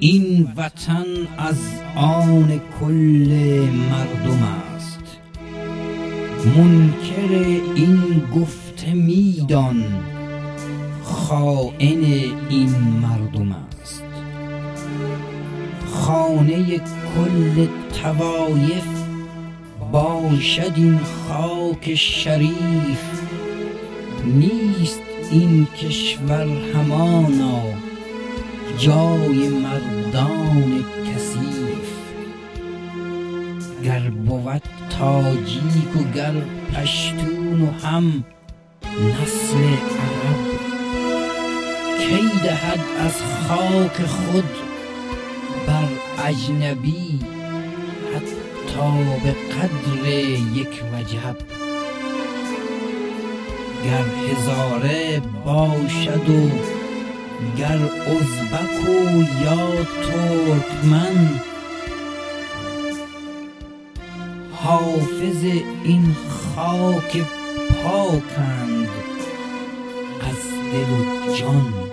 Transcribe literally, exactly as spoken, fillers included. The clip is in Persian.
این وطن از آن کل مردم است. منکر این گفته میدان خائن این مردم است. خانه کل طوایف باشد این خاک شریف. نیست این کشور همانا جای مردان کثیف. گر بود تاجیک و گر پشتون و هم نسل عرب، کی دهد از خاک خود بر اجنبی حتی به قدر یک وجب. گر هزاره باشد و گر ازبک و یا ترکمن، حافظ این خاک پاکند از دل و جان.